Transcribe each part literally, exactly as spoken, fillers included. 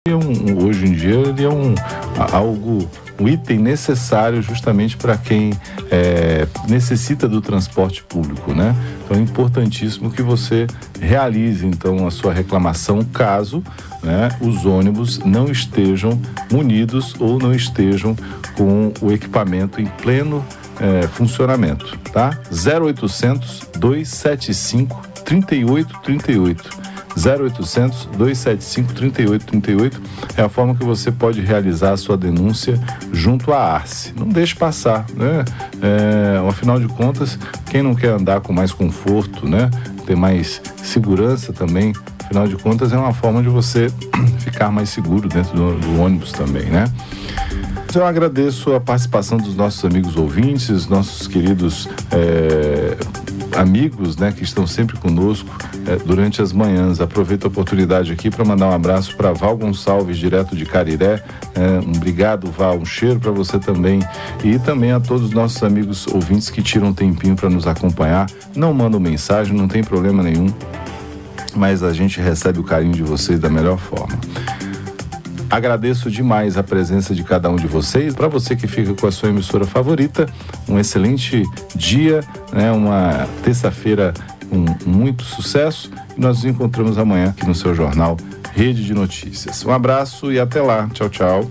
um, hoje em dia ele é um, algo, um item necessário justamente para quem é, necessita do transporte público, né? Então é importantíssimo que você realize então a sua reclamação caso, né, os ônibus não estejam munidos ou não estejam com o equipamento em pleno é, funcionamento, tá? zero oitocentos, dois sete cinco, três oito três oito. zero oitocentos, dois sete cinco, três oito três oito é a forma que você pode realizar a sua denúncia junto à Arce. Não deixe passar, né? É, afinal de contas, quem não quer andar com mais conforto, né? Ter mais segurança também, afinal de contas é uma forma de você ficar mais seguro dentro do, do ônibus também, né? Eu agradeço a participação dos nossos amigos ouvintes, nossos queridos é, amigos, né, que estão sempre conosco é, durante as manhãs. Aproveito a oportunidade aqui para mandar um abraço para Val Gonçalves, direto de Cariré. É, um obrigado, Val, um cheiro para você também. E também a todos os nossos amigos ouvintes que tiram um tempinho para nos acompanhar. Não mandam mensagem, não tem problema nenhum, mas a gente recebe o carinho de vocês da melhor forma. Agradeço demais a presença de cada um de vocês. Para você que fica com a sua emissora favorita, um excelente dia, né? Uma terça-feira com muito sucesso. E nós nos encontramos amanhã aqui no seu jornal Rede de Notícias. Um abraço e até lá. Tchau, tchau.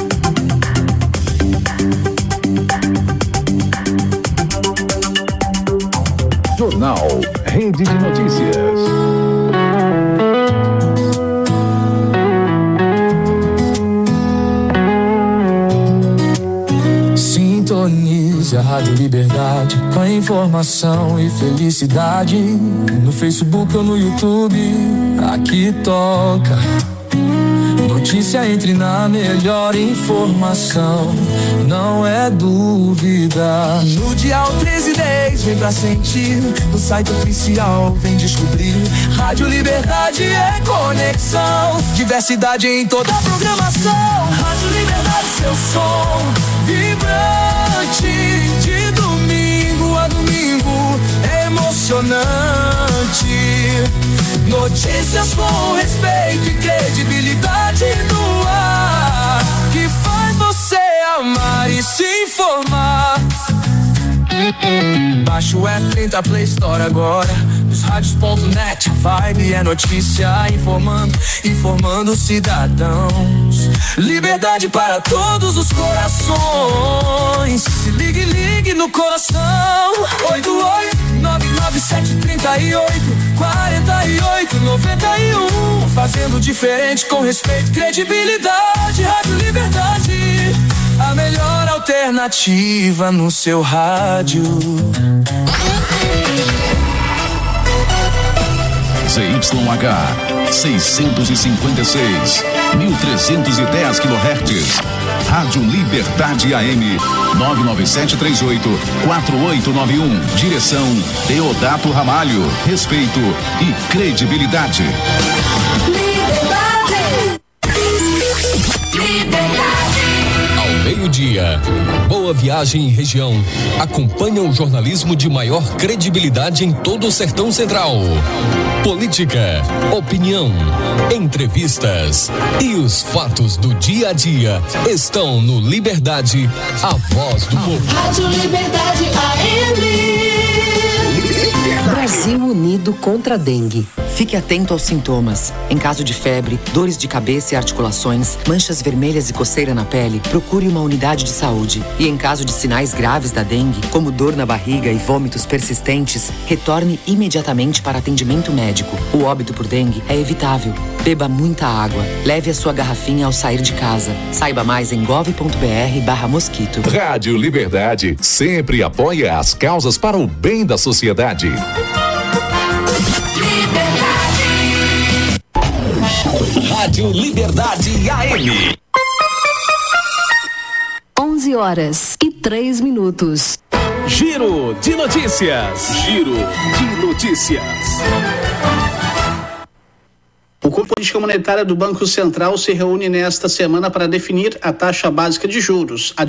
Jornal Rede de Notícias. Sintonize a Rádio Liberdade com a informação e felicidade. No Facebook ou no YouTube, aqui toca. Notícia, entre na melhor informação, não é dúvida. No dial treze dez, vem pra sentir. No site oficial, vem descobrir. Rádio Liberdade é conexão, diversidade em toda a programação. Rádio Liberdade, seu som vibrante, de domingo a domingo, emocionante. Notícias com respeito e credibilidade no ar, que faz você amar e se informar. Baixa o app, trinta Play Store agora. Nos rádios ponto net, a vibe é notícia, informando, informando cidadãos. Liberdade para todos os corações. Se ligue, ligue no coração. Oito oito nove nove sete três oito quatro oito nove um. Fazendo diferente com respeito e credibilidade. Rádio Liberdade, a melhor alternativa no seu rádio. C Y H seiscentos e cinquenta e seis, mil trezentos e dez quilohertz. Rádio Liberdade A M nove nove sete três oito quatro oito nove um. Direção Deodato Ramalho. Respeito e credibilidade. Liberdade. Liberdade. Ao meio-dia, Boa Viagem e região acompanha o jornalismo de maior credibilidade em todo o Sertão Central. Política, opinião, entrevistas e os fatos do dia a dia estão no Liberdade, a voz do povo. Rádio Liberdade A M. Brasil unido contra a dengue. Fique atento aos sintomas. Em caso de febre, dores de cabeça e articulações, manchas vermelhas e coceira na pele, procure uma unidade de saúde. E em caso de sinais graves da dengue, como dor na barriga e vômitos persistentes, retorne imediatamente para atendimento médico. O óbito por dengue é evitável. Beba muita água. Leve a sua garrafinha ao sair de casa. Saiba mais em gov.br barra mosquito. Rádio Liberdade sempre apoia as causas para o bem da sociedade. Rádio Liberdade A M. onze horas e três minutos. Giro de notícias. Giro de notícias. O Corpo de Política Monetária do Banco Central se reúne nesta semana para definir a taxa básica de juros. A